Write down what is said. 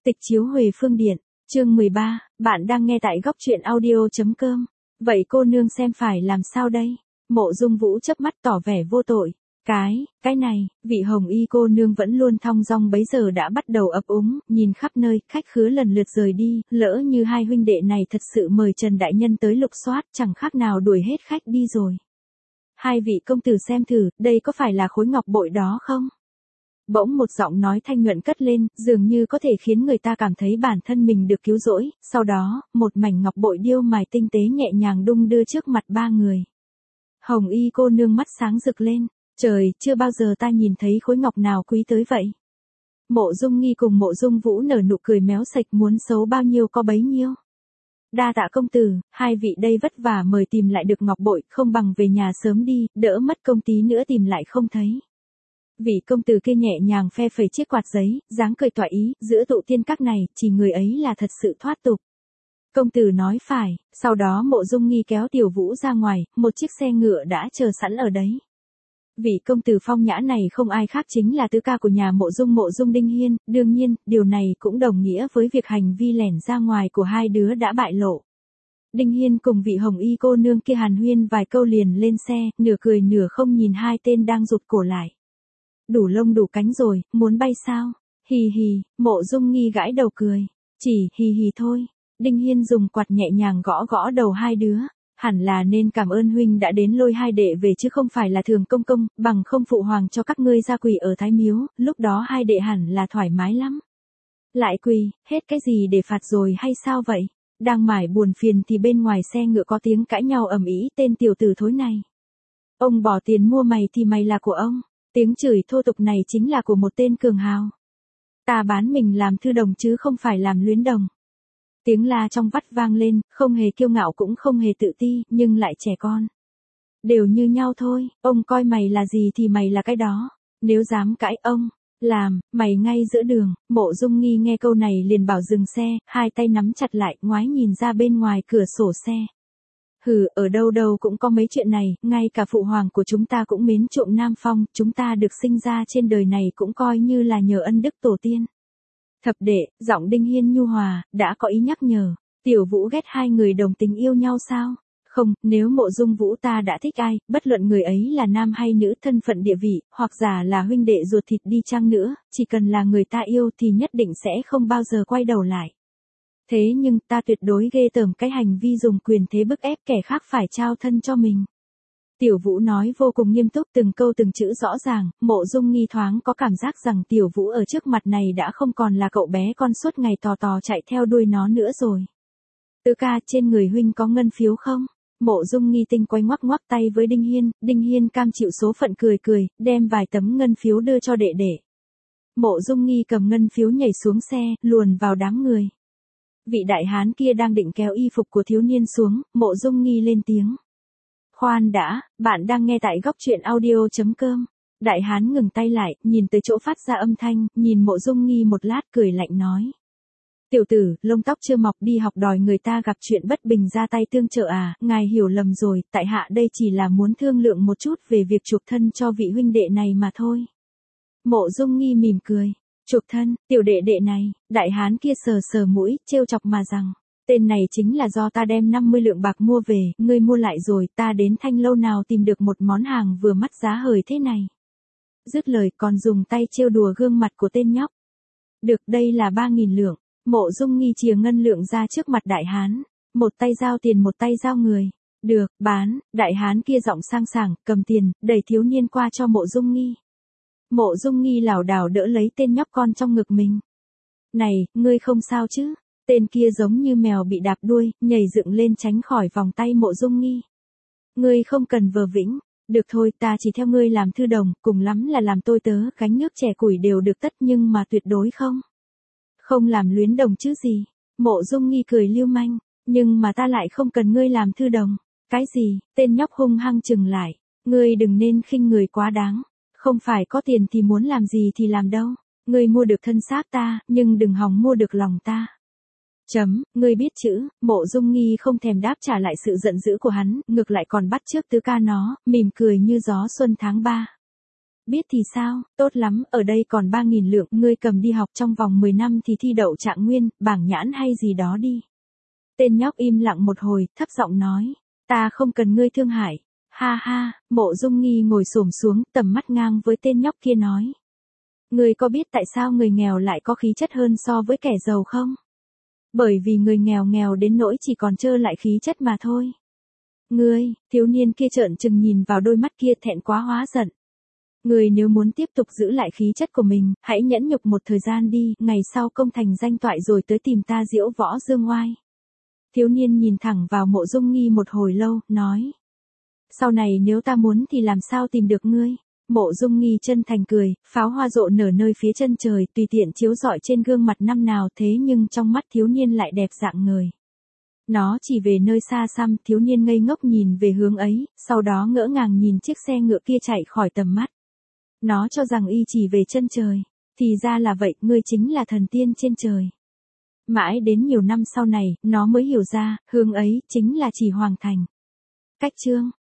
Tịch chiếu Huệ Phương Điện, chương 13, bạn đang nghe tại góc truyện audio.com. Vậy cô nương xem phải làm sao đây? Mộ Dung Vũ chớp mắt tỏ vẻ vô tội. Cái này, vị hồng y cô nương vẫn luôn thong dong bấy giờ đã bắt đầu ấp úng, nhìn khắp nơi, khách khứa lần lượt rời đi, lỡ như hai huynh đệ này thật sự mời Trần Đại Nhân tới lục soát, chẳng khác nào đuổi hết khách đi rồi. Hai vị công tử xem thử, đây có phải là khối ngọc bội đó không? Bỗng một giọng nói thanh nhuận cất lên, dường như có thể khiến người ta cảm thấy bản thân mình được cứu rỗi, sau đó, một mảnh ngọc bội điêu mài tinh tế nhẹ nhàng đung đưa trước mặt ba người. Hồng y cô nương mắt sáng rực lên, trời, chưa bao giờ ta nhìn thấy khối ngọc nào quý tới vậy. Mộ Dung Nghi cùng Mộ Dung Vũ nở nụ cười méo sạch, muốn xấu bao nhiêu có bấy nhiêu. Đa tạ công tử, hai vị đây vất vả mời tìm lại được ngọc bội, không bằng về nhà sớm đi, đỡ mất công tí nữa tìm lại không thấy. Vị công tử kia nhẹ nhàng phe phẩy chiếc quạt giấy, dáng cười tỏa ý, giữa tụ tiên các này, chỉ người ấy là thật sự thoát tục. Công tử nói phải, sau đó Mộ Dung Nghi kéo Tiểu Vũ ra ngoài, một chiếc xe ngựa đã chờ sẵn ở đấy. Vị công tử phong nhã này không ai khác chính là tứ ca của nhà Mộ Dung Đinh Hiên, đương nhiên, điều này cũng đồng nghĩa với việc hành vi lẻn ra ngoài của hai đứa đã bại lộ. Đinh Hiên cùng vị hồng y cô nương kia hàn huyên vài câu liền lên xe, nửa cười nửa không nhìn hai tên đang rụt cổ lại. Đủ lông đủ cánh rồi, muốn bay sao? Hì hì, Mộ Dung Nghi gãi đầu cười. Chỉ hì hì thôi. Đinh Hiên dùng quạt nhẹ nhàng gõ gõ đầu hai đứa. Hẳn là nên cảm ơn huynh đã đến lôi hai đệ về chứ không phải là thường công công, bằng không phụ hoàng cho các ngươi ra quỳ ở Thái Miếu, lúc đó hai đệ hẳn là thoải mái lắm. Lại quỳ, hết cái gì để phạt rồi hay sao vậy? Đang mải buồn phiền thì bên ngoài xe ngựa có tiếng cãi nhau ầm ĩ, tên tiểu tử thối này. Ông bỏ tiền mua mày thì mày là của ông. Tiếng chửi thô tục này chính là của một tên cường hào. Ta bán mình làm thư đồng chứ không phải làm luyến đồng. Tiếng la trong vắt vang lên, không hề kiêu ngạo cũng không hề tự ti, nhưng lại trẻ con. Đều như nhau thôi, ông coi mày là gì thì mày là cái đó. Nếu dám cãi ông, làm, mày ngay giữa đường. Mộ Dung Nghi nghe câu này liền bảo dừng xe, hai tay nắm chặt lại, ngoái nhìn ra bên ngoài cửa sổ xe. Hừ, ở đâu đâu cũng có mấy chuyện này, ngay cả phụ hoàng của chúng ta cũng mến trộm Nam Phong, chúng ta được sinh ra trên đời này cũng coi như là nhờ ân đức tổ tiên. Thập đệ, giọng Đinh Hiên nhu hòa, đã có ý nhắc nhở, Tiểu Vũ ghét hai người đồng tình yêu nhau sao? Không, nếu Mộ Dung Vũ ta đã thích ai, bất luận người ấy là nam hay nữ, thân phận địa vị, hoặc giả là huynh đệ ruột thịt đi chăng nữa, chỉ cần là người ta yêu thì nhất định sẽ không bao giờ quay đầu lại. Thế nhưng ta tuyệt đối ghê tởm cái hành vi dùng quyền thế bức ép kẻ khác phải trao thân cho mình. Tiểu Vũ nói vô cùng nghiêm túc, từng câu từng chữ rõ ràng. Mộ Dung Nghi thoáng có cảm giác rằng Tiểu Vũ ở trước mặt này đã không còn là cậu bé con suốt ngày tò tò chạy theo đuôi nó nữa rồi. Tứ ca, trên người huynh có ngân phiếu không? Mộ Dung Nghi tinh quay ngoắc ngoắc tay với Đinh Hiên cam chịu số phận cười cười, đem vài tấm ngân phiếu đưa cho đệ đệ. Mộ Dung Nghi cầm ngân phiếu nhảy xuống xe, luồn vào đám người. Vị đại hán kia đang định kéo y phục của thiếu niên xuống, Mộ Dung Nghi lên tiếng. Khoan đã, bạn đang nghe tại góc truyện audio.com. Đại hán ngừng tay lại, nhìn tới chỗ phát ra âm thanh, nhìn Mộ Dung Nghi một lát cười lạnh nói. Tiểu tử, lông tóc chưa mọc đi học đòi người ta gặp chuyện bất bình ra tay tương trợ à, ngài hiểu lầm rồi, tại hạ đây chỉ là muốn thương lượng một chút về việc chuộc thân cho vị huynh đệ này mà thôi. Mộ Dung Nghi mỉm cười. Chuộc thân, tiểu đệ đệ này, đại hán kia sờ sờ mũi, trêu chọc mà rằng, tên này chính là do ta đem 50 lượng bạc mua về, ngươi mua lại rồi, ta đến Thanh Lâu nào tìm được một món hàng vừa mắt giá hời thế này. Dứt lời còn dùng tay trêu đùa gương mặt của tên nhóc. Được, đây là 3.000 lượng, Mộ Dung Nghi chìa ngân lượng ra trước mặt đại hán, một tay giao tiền một tay giao người. Được, bán, đại hán kia giọng sang sảng, cầm tiền, đẩy thiếu niên qua cho Mộ Dung Nghi. Mộ Dung Nghi lảo đảo đỡ lấy tên nhóc con trong ngực mình. Này, ngươi không sao chứ? Tên kia giống như mèo bị đạp đuôi, nhảy dựng lên tránh khỏi vòng tay Mộ Dung Nghi. Ngươi không cần vờ vĩnh. Được thôi, ta chỉ theo ngươi làm thư đồng, cùng lắm là làm tôi tớ, gánh nước chè củi đều được tất, nhưng mà tuyệt đối không. Không làm luyến đồng chứ gì. Mộ Dung Nghi cười lưu manh. Nhưng mà ta lại không cần ngươi làm thư đồng. Cái gì? Tên nhóc hung hăng chừng lại. Ngươi đừng nên khinh người quá đáng. Không phải có tiền thì muốn làm gì thì làm đâu. Ngươi mua được thân xác ta, nhưng đừng hòng mua được lòng ta. Ngươi biết chữ. Mộ Dung Nghi không thèm đáp trả lại sự giận dữ của hắn, ngược lại còn bắt chước tứ ca nó, mỉm cười như gió xuân tháng 3. Biết thì sao, tốt lắm, ở đây còn 3.000 lượng, ngươi cầm đi học trong vòng 10 năm thì thi đậu trạng nguyên, bảng nhãn hay gì đó đi. Tên nhóc im lặng một hồi, thấp giọng nói, ta không cần ngươi thương hại. Ha ha, Mộ Dung Nghi ngồi xổm xuống, tầm mắt ngang với tên nhóc kia nói. Ngươi có biết tại sao người nghèo lại có khí chất hơn so với kẻ giàu không? Bởi vì người nghèo nghèo đến nỗi chỉ còn trơ lại khí chất mà thôi. Ngươi, thiếu niên kia trợn trừng nhìn vào đôi mắt kia thẹn quá hóa giận. Ngươi nếu muốn tiếp tục giữ lại khí chất của mình, hãy nhẫn nhục một thời gian đi, ngày sau công thành danh toại rồi tới tìm ta diễu võ dương oai. Thiếu niên nhìn thẳng vào Mộ Dung Nghi một hồi lâu, nói. Sau này nếu ta muốn thì làm sao tìm được ngươi? Mộ Dung Nghi chân thành cười, pháo hoa rộ nở nơi phía chân trời, tùy tiện chiếu rọi trên gương mặt năm nào thế nhưng trong mắt thiếu niên lại đẹp dạng người. Nó chỉ về nơi xa xăm, thiếu niên ngây ngốc nhìn về hướng ấy, sau đó ngỡ ngàng nhìn chiếc xe ngựa kia chạy khỏi tầm mắt. Nó cho rằng y chỉ về chân trời, thì ra là vậy, ngươi chính là thần tiên trên trời. Mãi đến nhiều năm sau này, nó mới hiểu ra, hướng ấy, chính là chỉ Hoàng Thành. Cách chương